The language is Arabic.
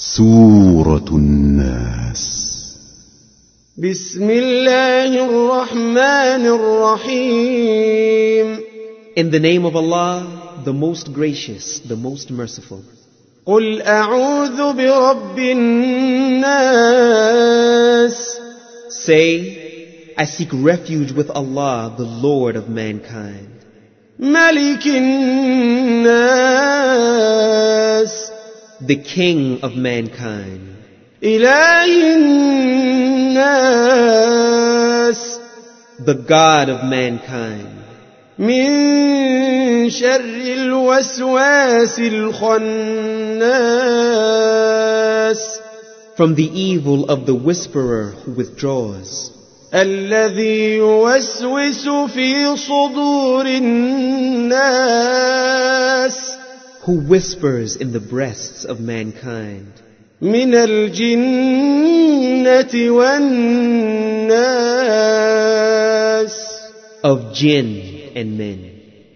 سورة الناس. بسم الله الرحمن الرحيم. In the name of Allah, the most gracious, the most merciful. قل أعوذ برب الناس. Say, I seek refuge with Allah, the Lord of mankind. ملك الناس. The King of mankind. إله الناس. The God of mankind. من شر الوسواس الخناس. From the evil of the whisperer who withdraws. الذي يوسوس في صدور الناس. Who whispers in the breasts of mankind. من الجنة والناس. Of jinn and men.